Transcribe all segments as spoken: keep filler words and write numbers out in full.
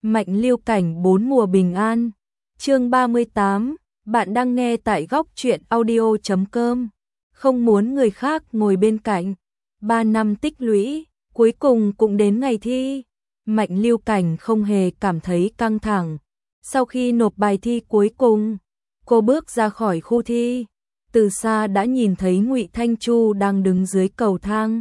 Mạnh Lưu Cảnh bốn mùa bình an. Chương ba mươi tám, bạn đang nghe tại góc truyện audio chấm com. Không muốn người khác ngồi bên cạnh. Ba năm tích lũy, cuối cùng cũng đến ngày thi. Mạnh Lưu Cảnh không hề cảm thấy căng thẳng. Sau khi nộp bài thi cuối cùng, cô bước ra khỏi khu thi. Từ xa đã nhìn thấy Ngụy Thanh Chu đang đứng dưới cầu thang.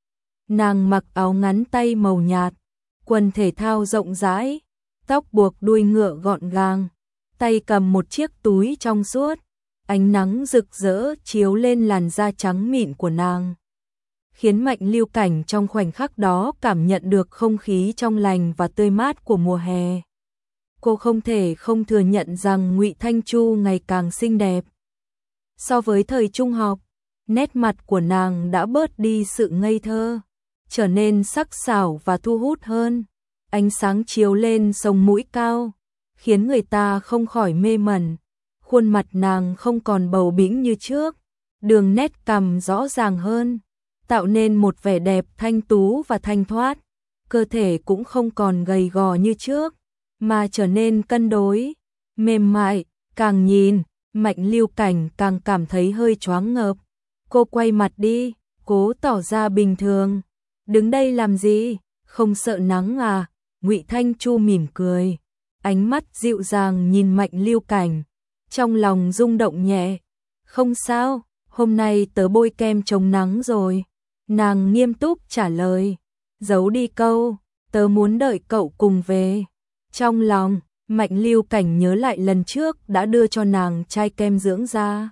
Nàng mặc áo ngắn tay màu nhạt, quần thể thao rộng rãi, tóc buộc đuôi ngựa gọn gàng, tay cầm một chiếc túi trong suốt, ánh nắng rực rỡ chiếu lên làn da trắng mịn của nàng, khiến Mạnh Lưu Cảnh trong khoảnh khắc đó cảm nhận được không khí trong lành và tươi mát của mùa hè. Cô không thể không thừa nhận rằng Ngụy Thanh Chu ngày càng xinh đẹp. So với thời trung học, nét mặt của nàng đã bớt đi sự ngây thơ, trở nên sắc sảo và thu hút hơn. Ánh sáng chiếu lên sống mũi cao, khiến người ta không khỏi mê mẩn. Khuôn mặt nàng không còn bầu bĩnh như trước, đường nét cằm rõ ràng hơn, tạo nên một vẻ đẹp thanh tú và thanh thoát. Cơ thể cũng không còn gầy gò như trước, mà trở nên cân đối, mềm mại. Càng nhìn, Mạnh Lưu Cảnh càng cảm thấy hơi choáng ngợp. Cô quay mặt đi, cố tỏ ra bình thường. Đứng đây làm gì, không sợ nắng à? Ngụy Thanh Chu mỉm cười, ánh mắt dịu dàng nhìn Mạnh Lưu Cảnh, trong lòng rung động nhẹ. Không sao, hôm nay tớ bôi kem chống nắng rồi. Nàng nghiêm túc trả lời, giấu đi câu, tớ muốn đợi cậu cùng về. Trong lòng, Mạnh Lưu Cảnh nhớ lại lần trước đã đưa cho nàng chai kem dưỡng da.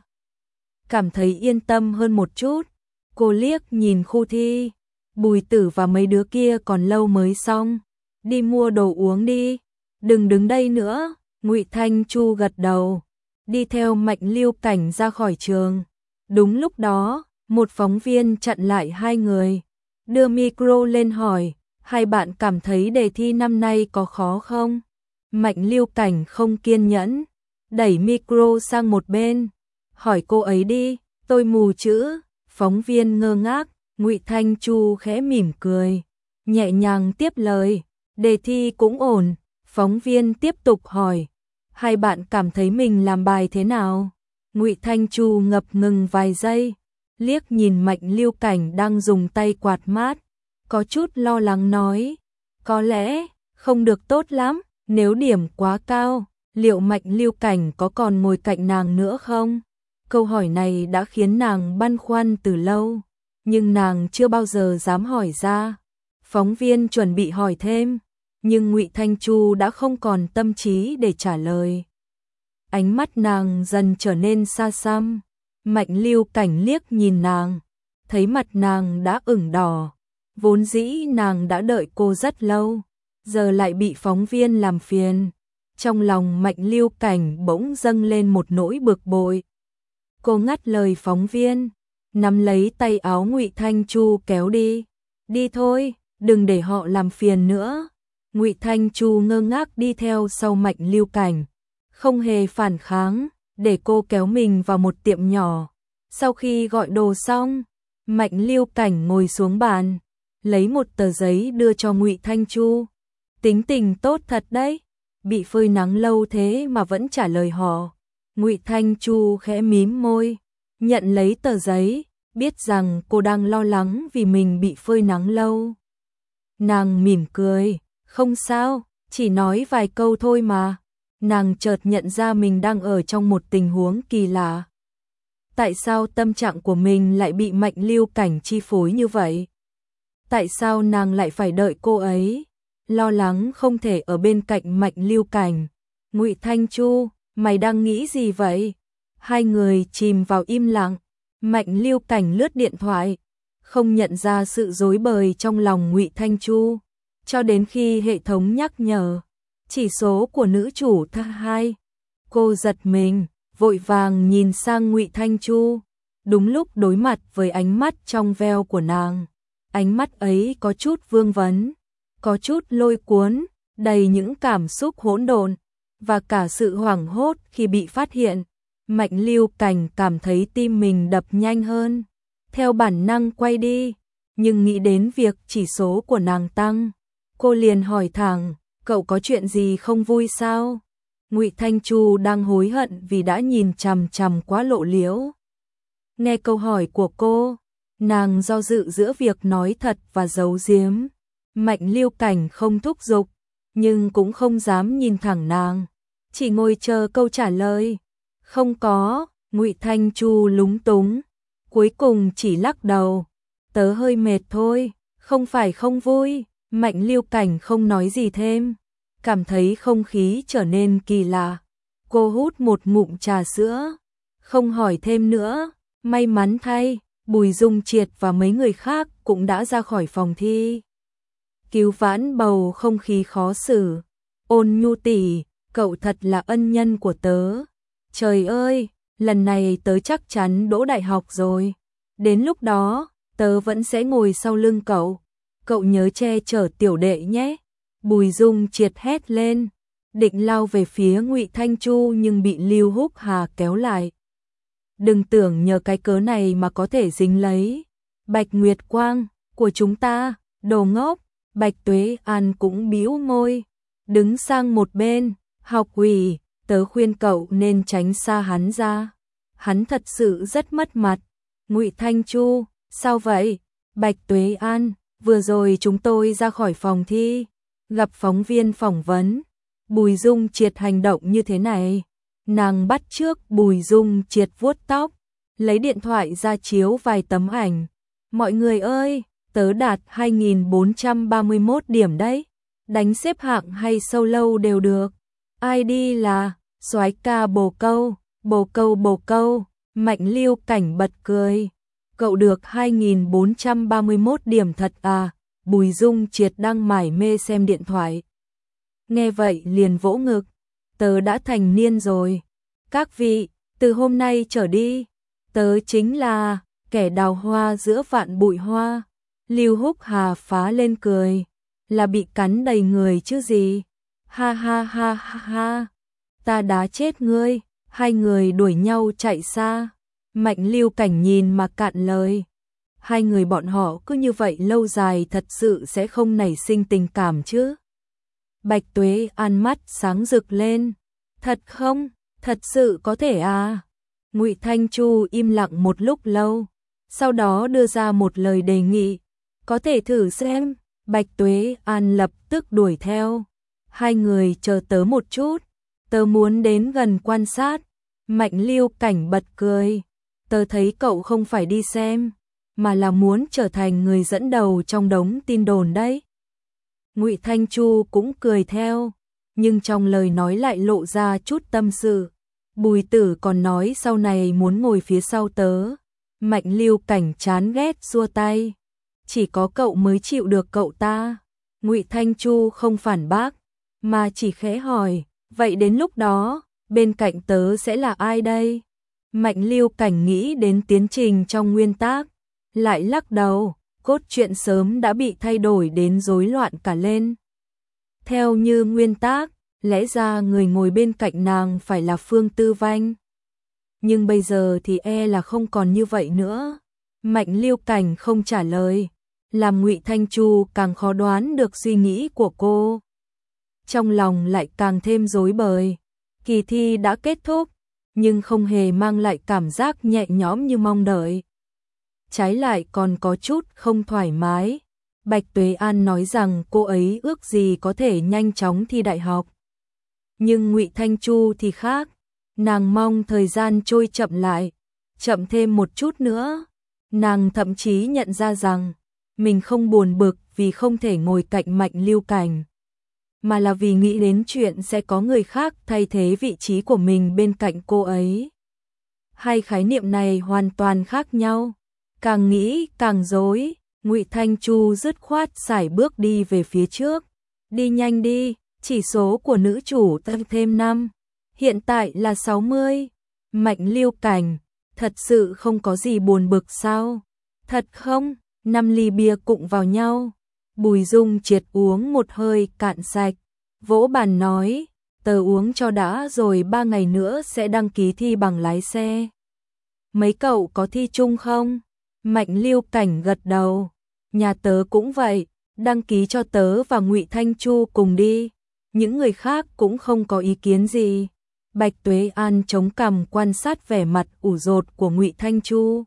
Cảm thấy yên tâm hơn một chút, cô liếc nhìn khu thi. Bùi Tử và mấy đứa kia còn lâu mới xong, đi mua đồ uống đi, đừng đứng đây nữa. Ngụy Thanh Chu gật đầu, đi theo Mạnh Lưu Cảnh ra khỏi trường. Đúng lúc đó, một phóng viên chặn lại hai người, đưa micro lên hỏi, hai bạn cảm thấy đề thi năm nay có khó không? Mạnh Lưu Cảnh không kiên nhẫn, đẩy micro sang một bên, hỏi cô ấy đi, tôi mù chữ. Phóng viên ngơ ngác. Ngụy Thanh Chu khẽ mỉm cười, nhẹ nhàng tiếp lời, đề thi cũng ổn. Phóng viên tiếp tục hỏi, hai bạn cảm thấy mình làm bài thế nào? Ngụy Thanh Chu ngập ngừng vài giây, liếc nhìn Mạnh Lưu Cảnh đang dùng tay quạt mát, có chút lo lắng nói, có lẽ không được tốt lắm. Nếu điểm quá cao, liệu Mạnh Lưu Cảnh có còn ngồi cạnh nàng nữa không? Câu hỏi này đã khiến nàng băn khoăn từ lâu, nhưng nàng chưa bao giờ dám hỏi ra. Phóng viên chuẩn bị hỏi thêm, nhưng Ngụy Thanh Chu đã không còn tâm trí để trả lời. Ánh mắt nàng dần trở nên xa xăm. Mạnh Lưu Cảnh liếc nhìn nàng, thấy mặt nàng đã ửng đỏ. Vốn dĩ nàng đã đợi cô rất lâu, giờ lại bị phóng viên làm phiền. Trong lòng Mạnh Lưu Cảnh bỗng dâng lên một nỗi bực bội. Cô ngắt lời phóng viên, nắm lấy tay áo Ngụy Thanh Chu kéo đi. Đi thôi, đừng để họ làm phiền nữa. Ngụy Thanh Chu ngơ ngác đi theo sau Mạnh Lưu Cảnh, không hề phản kháng, để cô kéo mình vào một tiệm nhỏ. Sau khi gọi đồ xong, Mạnh Lưu Cảnh ngồi xuống bàn, lấy một tờ giấy đưa cho Ngụy Thanh Chu. Tính tình tốt thật đấy, bị phơi nắng lâu thế mà vẫn trả lời họ. Ngụy Thanh Chu khẽ mím môi, nhận lấy tờ giấy, biết rằng cô đang lo lắng vì mình bị phơi nắng lâu. Nàng mỉm cười, không sao, chỉ nói vài câu thôi mà. Nàng chợt nhận ra mình đang ở trong một tình huống kỳ lạ. Tại sao tâm trạng của mình lại bị Mạnh Lưu Cảnh chi phối như vậy? Tại sao nàng lại phải đợi cô ấy? Lo lắng không thể ở bên cạnh Mạnh Lưu Cảnh. Ngụy Thanh Chu, mày đang nghĩ gì vậy? Hai người chìm vào im lặng. Mạnh Lưu Cảnh lướt điện thoại, không nhận ra sự rối bời trong lòng Ngụy Thanh Chu, cho đến khi hệ thống nhắc nhở chỉ số của nữ chủ thứ hai. Cô giật mình, vội vàng nhìn sang Ngụy Thanh Chu. Đúng lúc đối mặt với ánh mắt trong veo của nàng, ánh mắt ấy có chút vương vấn, có chút lôi cuốn, đầy những cảm xúc hỗn độn và cả sự hoảng hốt khi bị phát hiện. Mạnh Lưu Cảnh cảm thấy tim mình đập nhanh hơn, theo bản năng quay đi, nhưng nghĩ đến việc chỉ số của nàng tăng, cô liền hỏi thẳng, cậu có chuyện gì không vui sao? Ngụy Thanh Chu đang hối hận vì đã nhìn chằm chằm quá lộ liễu. Nghe câu hỏi của cô, nàng do dự giữa việc nói thật và giấu giếm. Mạnh Lưu Cảnh không thúc giục, nhưng cũng không dám nhìn thẳng nàng, chỉ ngồi chờ câu trả lời. Không có, Ngụy Thanh Chu lúng túng, cuối cùng chỉ lắc đầu. Tớ hơi mệt thôi, không phải không vui. Mạnh Lưu Cảnh không nói gì thêm, cảm thấy không khí trở nên kỳ lạ. Cô hút một ngụm trà sữa, không hỏi thêm nữa. May mắn thay, Bùi Dung Triệt và mấy người khác cũng đã ra khỏi phòng thi. Cứu vãn bầu không khí khó xử. Ôn Nhu tỷ, cậu thật là ân nhân của tớ. Trời ơi, lần này tớ chắc chắn đỗ đại học rồi. Đến lúc đó, tớ vẫn sẽ ngồi sau lưng cậu. Cậu nhớ che chở tiểu đệ nhé. Bùi Dung Triệt hét lên, định lao về phía Ngụy Thanh Chu nhưng bị Lưu Húc Hà kéo lại. Đừng tưởng nhờ cái cớ này mà có thể dính lấy. Bạch Nguyệt Quang, của chúng ta, đồ ngốc. Bạch Tuế An cũng bĩu môi, đứng sang một bên. Học ủy, tớ khuyên cậu nên tránh xa hắn ra. Hắn thật sự rất mất mặt. Ngụy Thanh Chu, sao vậy? Bạch Tuế An, vừa rồi chúng tôi ra khỏi phòng thi, gặp phóng viên phỏng vấn. Bùi Dung Triệt hành động như thế này. Nàng bắt chước Bùi Dung Triệt vuốt tóc, lấy điện thoại ra chiếu vài tấm ảnh. Mọi người ơi, tớ đạt hai nghìn bốn trăm ba mươi mốt điểm đấy. Đánh xếp hạng hay solo đều được. i đê là soái ca bồ câu, bồ câu bồ câu. Mạnh Lưu Cảnh bật cười. Cậu được hai nghìn bốn trăm ba mươi mốt điểm thật à? Bùi Dung Triệt đang mải mê xem điện thoại. Nghe vậy liền vỗ ngực. Tớ đã thành niên rồi. Các vị, từ hôm nay trở đi, tớ chính là kẻ đào hoa giữa vạn bụi hoa. Lưu Húc Hà phá lên cười. Là bị cắn đầy người chứ gì. Ha ha ha ha ha. Ta đá chết ngươi. Hai người đuổi nhau chạy xa. Mạnh Lưu Cảnh nhìn mà cạn lời. Hai người bọn họ cứ như vậy lâu dài thật sự sẽ không nảy sinh tình cảm chứ. Bạch Tuế An mắt sáng rực lên. Thật không? Thật sự có thể à? Ngụy Thanh Chu im lặng một lúc lâu, sau đó đưa ra một lời đề nghị. Có thể thử xem. Bạch Tuế An lập tức đuổi theo. Hai người chờ tớ một chút, tớ muốn đến gần quan sát. Mạnh Lưu Cảnh bật cười. Tớ thấy cậu không phải đi xem, mà là muốn trở thành người dẫn đầu trong đống tin đồn đấy. Ngụy Thanh Chu cũng cười theo, nhưng trong lời nói lại lộ ra chút tâm sự. Bùi Tử còn nói sau này muốn ngồi phía sau tớ. Mạnh Lưu Cảnh chán ghét xua tay. Chỉ có cậu mới chịu được cậu ta. Ngụy Thanh Chu không phản bác, mà chỉ khẽ hỏi, vậy đến lúc đó, bên cạnh tớ sẽ là ai đây? Mạnh Lưu Cảnh nghĩ đến tiến trình trong nguyên tác, lại lắc đầu, cốt truyện sớm đã bị thay đổi đến rối loạn cả lên. Theo như nguyên tác, lẽ ra người ngồi bên cạnh nàng phải là Phương Tư Vanh. Nhưng bây giờ thì e là không còn như vậy nữa. Mạnh Lưu Cảnh không trả lời, làm Ngụy Thanh Chu càng khó đoán được suy nghĩ của cô. Trong lòng lại càng thêm rối bời. Kỳ thi đã kết thúc, nhưng không hề mang lại cảm giác nhẹ nhõm như mong đợi. Trái lại còn có chút không thoải mái. Bạch Tuế An nói rằng cô ấy ước gì có thể nhanh chóng thi đại học. Nhưng Ngụy Thanh Chu thì khác, nàng mong thời gian trôi chậm lại, chậm thêm một chút nữa. Nàng thậm chí nhận ra rằng mình không buồn bực vì không thể ngồi cạnh Mạnh Lưu Cảnh, mà là vì nghĩ đến chuyện sẽ có người khác thay thế vị trí của mình bên cạnh cô ấy. Hai khái niệm này hoàn toàn khác nhau. Càng nghĩ càng rối, Ngụy Thanh Chu dứt khoát sải bước đi về phía trước. Đi nhanh đi, chỉ số của nữ chủ tăng thêm năm, hiện tại là sáu mươi. Mạnh Lưu Cảnh, thật sự không có gì buồn bực sao? Thật không? Năm ly bia cụng vào nhau. Bùi Dung Triệt uống một hơi cạn sạch, vỗ bàn nói, tớ uống cho đã rồi ba ngày nữa sẽ đăng ký thi bằng lái xe. Mấy cậu có thi chung không? Mạnh Lưu Cảnh gật đầu. Nhà tớ cũng vậy, đăng ký cho tớ và Ngụy Thanh Chu cùng đi. những người khác cũng không có ý kiến gì. Bạch Tuế An chống cằm quan sát vẻ mặt ủ rột của Ngụy Thanh Chu.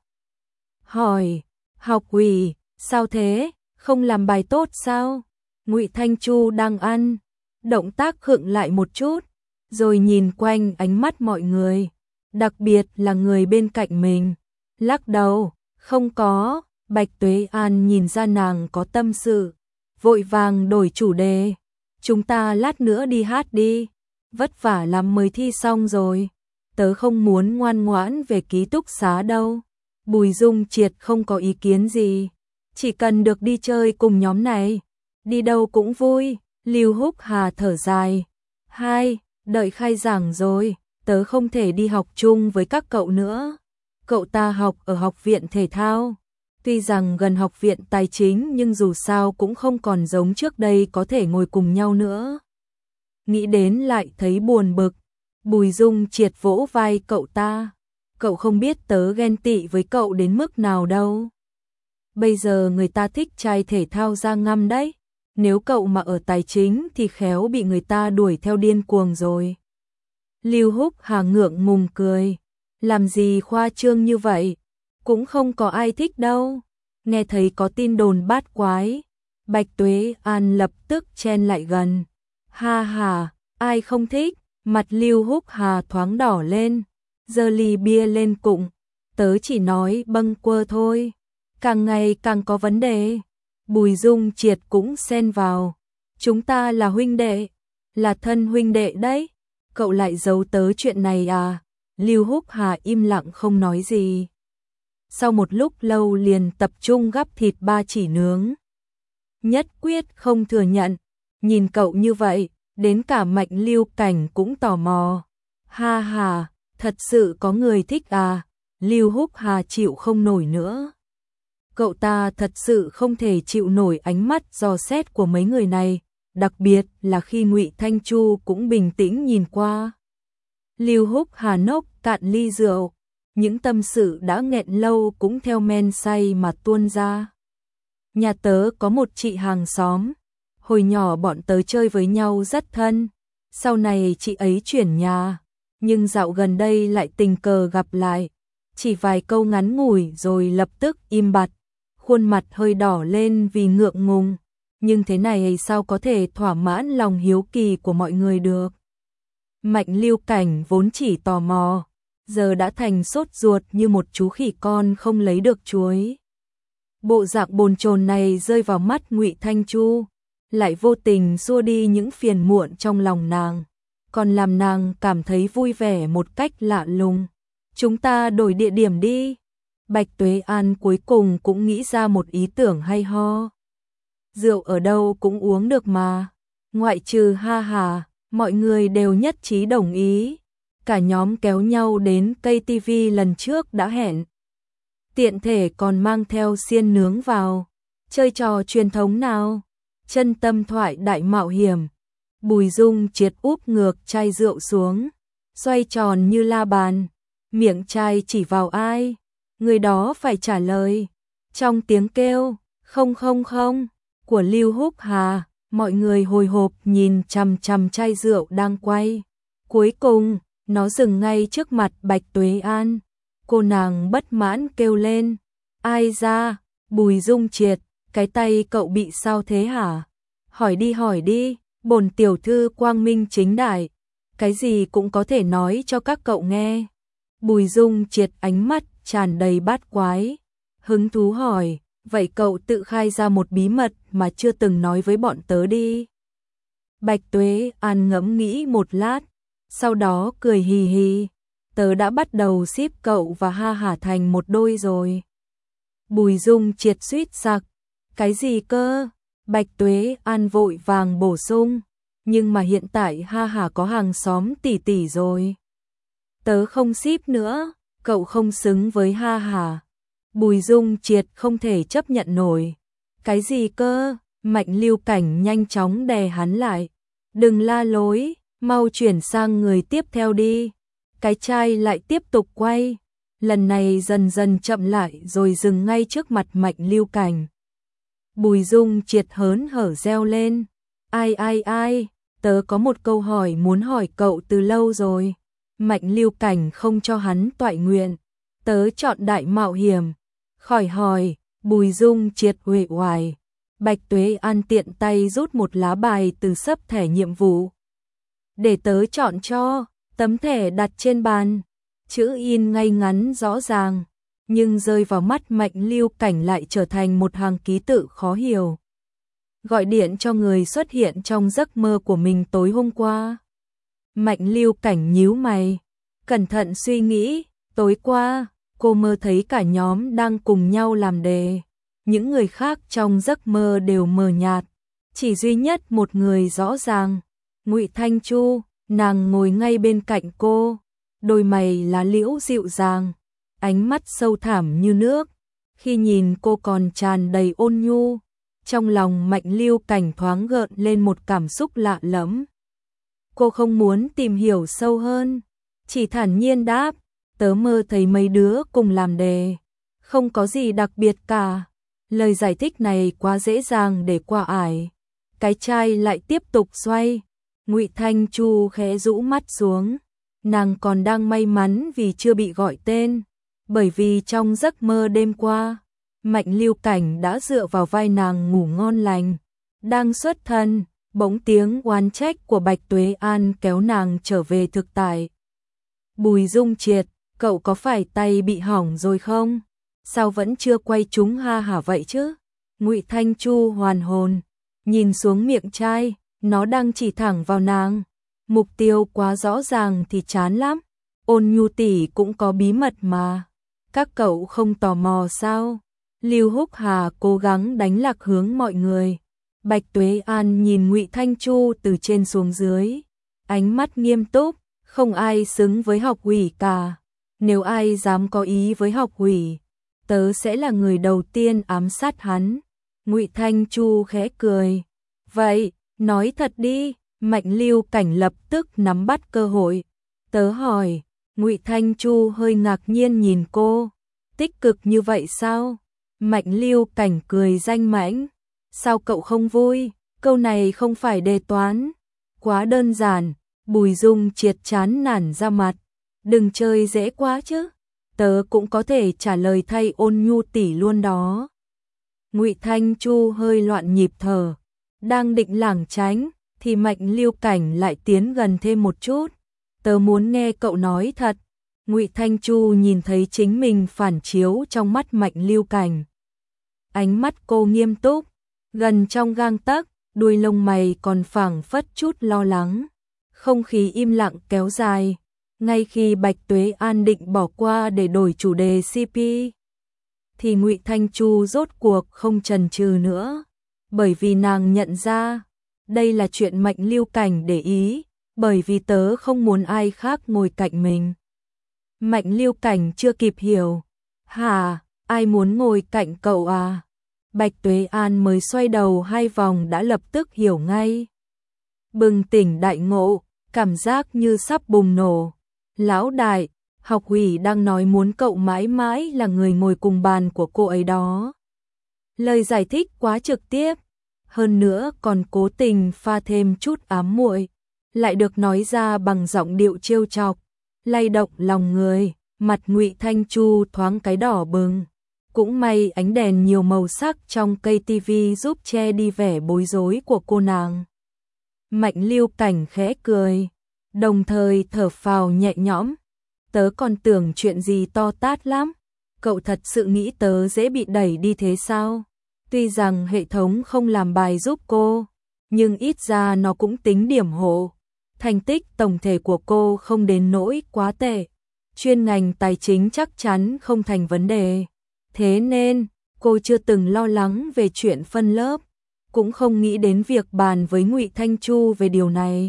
Hỏi, học ủy, sao thế, không làm bài tốt sao? Ngụy Thanh Chu đang ăn, động tác khựng lại một chút, rồi nhìn quanh ánh mắt mọi người, đặc biệt là người bên cạnh mình. Lắc đầu, không có. Bạch Tuế An nhìn ra nàng có tâm sự, vội vàng đổi chủ đề. Chúng ta lát nữa đi hát đi, vất vả lắm mới thi xong rồi. Tớ không muốn ngoan ngoãn về ký túc xá đâu. Bùi Dung Triệt không có ý kiến gì, chỉ cần được đi chơi cùng nhóm này, đi đâu cũng vui. Lưu Húc Hà thở dài, hai, đợi khai giảng rồi, tớ không thể đi học chung với các cậu nữa. Cậu ta học ở học viện thể thao, tuy rằng gần học viện tài chính nhưng dù sao cũng không còn giống trước đây có thể ngồi cùng nhau nữa. Nghĩ đến lại thấy buồn bực. Bùi Dung Triệt vỗ vai cậu ta, cậu không biết tớ ghen tị với cậu đến mức nào đâu. Bây giờ người ta thích trai thể thao ra ngăm đấy, nếu cậu mà ở tài chính thì khéo bị người ta đuổi theo điên cuồng rồi. Lưu Húc Hà ngượng ngùng cười, làm gì khoa trương như vậy, cũng không có ai thích đâu. Nghe thấy có tin đồn bát quái, Bạch Tuế An lập tức chen lại gần. Ha ha, ai không thích? Mặt Lưu Húc Hà thoáng đỏ lên, giơ ly bia lên cụng, tớ chỉ nói bâng quơ thôi, càng ngày càng có vấn đề. Bùi Dung Triệt cũng xen vào, chúng ta là huynh đệ, là thân huynh đệ đấy, cậu lại giấu tớ chuyện này à? Lưu Húc Hà im lặng không nói gì. Sau một lúc lâu liền tập trung gắp thịt ba chỉ nướng. Nhất quyết không thừa nhận, nhìn cậu như vậy, đến cả Mạnh Lưu Cảnh cũng tò mò. Ha ha, thật sự có người thích à? Lưu Húc Hà chịu không nổi nữa. Cậu ta thật sự không thể chịu nổi ánh mắt dò xét của mấy người này, đặc biệt là khi Ngụy Thanh Chu cũng bình tĩnh nhìn qua. Lưu Húc Hà nốc cạn ly rượu, những tâm sự đã nghẹn lâu cũng theo men say mà tuôn ra. Nhà tớ có một chị hàng xóm, hồi nhỏ bọn tớ chơi với nhau rất thân, sau này chị ấy chuyển nhà, nhưng dạo gần đây lại tình cờ gặp lại, chỉ vài câu ngắn ngủi rồi lập tức im bặt, khuôn mặt hơi đỏ lên vì ngượng ngùng, nhưng thế này sao có thể thỏa mãn lòng hiếu kỳ của mọi người được. Mạnh Lưu Cảnh vốn chỉ tò mò, giờ đã thành sốt ruột như một chú khỉ con không lấy được chuối. Bộ dạng bồn chồn này rơi vào mắt Ngụy Thanh Chu, lại vô tình xua đi những phiền muộn trong lòng nàng, còn làm nàng cảm thấy vui vẻ một cách lạ lùng. Chúng ta đổi địa điểm đi. Bạch Tuế An cuối cùng cũng nghĩ ra một ý tưởng hay ho. Rượu ở đâu cũng uống được mà, ngoại trừ ha hà, mọi người đều nhất trí đồng ý. Cả nhóm kéo nhau đến cây tivi lần trước đã hẹn. Tiện thể còn mang theo xiên nướng vào. Chơi trò truyền thống nào? Chân tâm thoại đại mạo hiểm. Bùi Dung Triệt úp ngược chai rượu xuống, xoay tròn như la bàn, miệng chai chỉ vào ai, người đó phải trả lời. Trong tiếng kêu không không không của Lưu Húc Hà, mọi người hồi hộp nhìn chằm chằm chai rượu đang quay. Cuối cùng, nó dừng ngay trước mặt Bạch Tuế An. Cô nàng bất mãn kêu lên, ai ra? Bùi Dung Triệt, cái tay cậu bị sao thế hả? Hỏi đi hỏi đi, bổn tiểu thư quang minh chính đại, cái gì cũng có thể nói cho các cậu nghe. Bùi Dung Triệt ánh mắt tràn đầy bát quái, hứng thú hỏi, vậy cậu tự khai ra một bí mật mà chưa từng nói với bọn tớ đi. Bạch Tuế An ngẫm nghĩ một lát, sau đó cười hì hì, tớ đã bắt đầu ship cậu và Ha Hà thành một đôi rồi. Bùi Dung Triệt suýt sặc, cái gì cơ? Bạch Tuế An vội vàng bổ sung, nhưng mà hiện tại Ha Hà có hàng xóm tỷ tỷ rồi. Tớ không ship nữa, cậu không xứng với Ha Hà. Bùi Dung Triệt không thể chấp nhận nổi. Cái gì cơ? Mạnh Lưu Cảnh nhanh chóng đè hắn lại. Đừng la lối, mau chuyển sang người tiếp theo đi. Cái chai lại tiếp tục quay, lần này dần dần chậm lại rồi dừng ngay trước mặt Mạnh Lưu Cảnh. Bùi Dung Triệt hớn hở reo lên, ai ai ai, tớ có một câu hỏi muốn hỏi cậu từ lâu rồi. Mạnh Lưu Cảnh không cho hắn toại nguyện, tớ chọn đại mạo hiểm. Khỏi hỏi, Bùi Dung Triệt uể oải. Bạch Tuế An tiện tay rút một lá bài từ sấp thẻ nhiệm vụ. Để tớ chọn cho, tấm thẻ đặt trên bàn, chữ in ngay ngắn rõ ràng, nhưng rơi vào mắt Mạnh Lưu Cảnh lại trở thành một hàng ký tự khó hiểu. Gọi điện cho người xuất hiện trong giấc mơ của mình tối hôm qua. Mạnh Lưu Cảnh nhíu mày, cẩn thận suy nghĩ, tối qua, cô mơ thấy cả nhóm đang cùng nhau làm đề. Những người khác trong giấc mơ đều mờ nhạt, chỉ duy nhất một người rõ ràng, Ngụy Thanh Chu, nàng ngồi ngay bên cạnh cô, đôi mày lá liễu dịu dàng, ánh mắt sâu thẳm như nước, khi nhìn cô còn tràn đầy ôn nhu, trong lòng Mạnh Lưu Cảnh thoáng gợn lên một cảm xúc lạ lẫm. Cô không muốn tìm hiểu sâu hơn, chỉ thản nhiên đáp, tớ mơ thấy mấy đứa cùng làm đề, không có gì đặc biệt cả. Lời giải thích này quá dễ dàng để qua ải. Cái chai lại tiếp tục xoay. Ngụy Thanh Chu khẽ rũ mắt xuống. Nàng còn đang may mắn vì chưa bị gọi tên. Bởi vì trong giấc mơ đêm qua, Mạnh Lưu Cảnh đã dựa vào vai nàng ngủ ngon lành. Đang xuất thân, bỗng tiếng oán trách của Bạch Tuế An kéo nàng trở về thực tại. Bùi Dung Triệt, cậu có phải tay bị hỏng rồi không? Sao vẫn chưa quay chúng ha hả vậy chứ? Ngụy Thanh Chu hoàn hồn, nhìn xuống miệng chai, nó đang chỉ thẳng vào nàng. Mục tiêu quá rõ ràng thì chán lắm. Ôn Nhu tỷ cũng có bí mật mà. Các cậu không tò mò sao? Lưu Húc Hà cố gắng đánh lạc hướng mọi người. Bạch Tuế An nhìn Ngụy Thanh Chu từ trên xuống dưới, ánh mắt nghiêm túc, không ai xứng với học ủy cả. Nếu ai dám có ý với học ủy, tớ sẽ là người đầu tiên ám sát hắn. Ngụy Thanh Chu khẽ cười. Vậy, nói thật đi. Mạnh Lưu Cảnh lập tức nắm bắt cơ hội. Tớ hỏi. Ngụy Thanh Chu hơi ngạc nhiên nhìn cô. Tích cực như vậy sao? Mạnh Lưu Cảnh cười danh mãnh. Sao cậu không vui? Câu này không phải đề toán. Quá đơn giản. Bùi Dung Triệt chán nản ra mặt. Đừng chơi dễ quá chứ. Tớ cũng có thể trả lời thay Ôn Nhu tỷ luôn đó. Ngụy Thanh Chu hơi loạn nhịp thở, đang định lảng tránh thì Mạnh Lưu Cảnh lại tiến gần thêm một chút. Tớ muốn nghe cậu nói thật. Ngụy Thanh Chu nhìn thấy chính mình phản chiếu trong mắt Mạnh Lưu Cảnh. Ánh mắt cô nghiêm túc, gần trong gang tấc, đuôi lông mày còn phảng phất chút lo lắng. Không khí im lặng kéo dài. Ngay khi Bạch Tuế An định bỏ qua để đổi chủ đề xê pê, thì Ngụy Thanh Chu rốt cuộc không chần chừ nữa, bởi vì nàng nhận ra, đây là chuyện Mạnh Lưu Cảnh để ý, bởi vì tớ không muốn ai khác ngồi cạnh mình. Mạnh Lưu Cảnh chưa kịp hiểu, hả, ai muốn ngồi cạnh cậu à? Bạch Tuế An mới xoay đầu hai vòng đã lập tức hiểu ngay. Bừng tỉnh đại ngộ, cảm giác như sắp bùng nổ. Lão đại, học ủy đang nói muốn cậu mãi mãi là người ngồi cùng bàn của cô ấy đó. Lời giải thích quá trực tiếp, hơn nữa còn cố tình pha thêm chút ám muội, lại được nói ra bằng giọng điệu trêu chọc, lay động lòng người. Mặt Ngụy Thanh Chu thoáng cái đỏ bừng. Cũng may ánh đèn nhiều màu sắc trong cây tivi giúp che đi vẻ bối rối của cô nàng. Mạnh Lưu Cảnh khẽ cười, đồng thời thở phào nhẹ nhõm. Tớ còn tưởng chuyện gì to tát lắm. Cậu thật sự nghĩ tớ dễ bị đẩy đi thế sao? Tuy rằng hệ thống không làm bài giúp cô, nhưng ít ra nó cũng tính điểm hộ. Thành tích tổng thể của cô không đến nỗi quá tệ. Chuyên ngành tài chính chắc chắn không thành vấn đề. Thế nên, cô chưa từng lo lắng về chuyện phân lớp, cũng không nghĩ đến việc bàn với Ngụy Thanh Chu về điều này.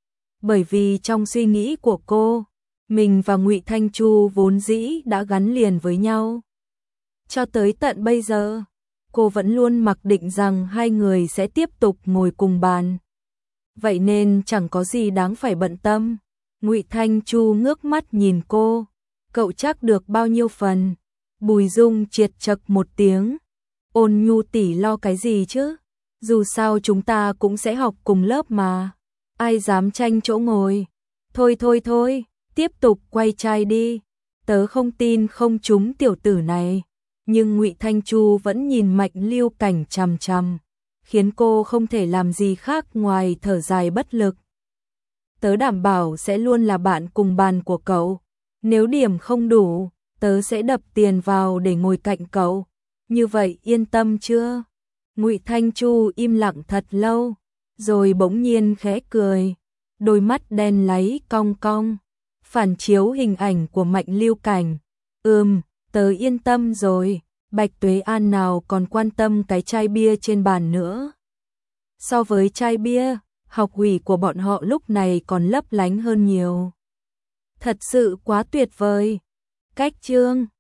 Bởi vì trong suy nghĩ của cô, mình và Ngụy Thanh Chu vốn dĩ đã gắn liền với nhau. Cho tới tận bây giờ, cô vẫn luôn mặc định rằng hai người sẽ tiếp tục ngồi cùng bàn. Vậy nên chẳng có gì đáng phải bận tâm. Ngụy Thanh Chu ngước mắt nhìn cô. Cậu chắc được bao nhiêu phần? Bùi Dung Triệt chậc một tiếng. Ôn Nhu tỷ lo cái gì chứ? Dù sao chúng ta cũng sẽ học cùng lớp mà. ai dám tranh chỗ ngồi. Thôi thôi thôi, tiếp tục quay chai đi, tớ không tin không trúng tiểu tử này. Nhưng Ngụy Thanh Chu vẫn nhìn Mạnh Lưu Cảnh chằm chằm, khiến cô không thể làm gì khác ngoài thở dài bất lực. Tớ đảm bảo sẽ luôn là bạn cùng bàn của cậu. Nếu điểm không đủ, tớ sẽ đập tiền vào để ngồi cạnh cậu. Như vậy yên tâm chưa? Ngụy Thanh Chu im lặng thật lâu, rồi bỗng nhiên khẽ cười, đôi mắt đen láy cong cong, phản chiếu hình ảnh của Mạnh Lưu Cảnh. Ừm, tớ yên tâm rồi, Bạch Tuế An nào còn quan tâm cái chai bia trên bàn nữa. So với chai bia, học ủy của bọn họ lúc này còn lấp lánh hơn nhiều. Thật sự quá tuyệt vời. Cách chương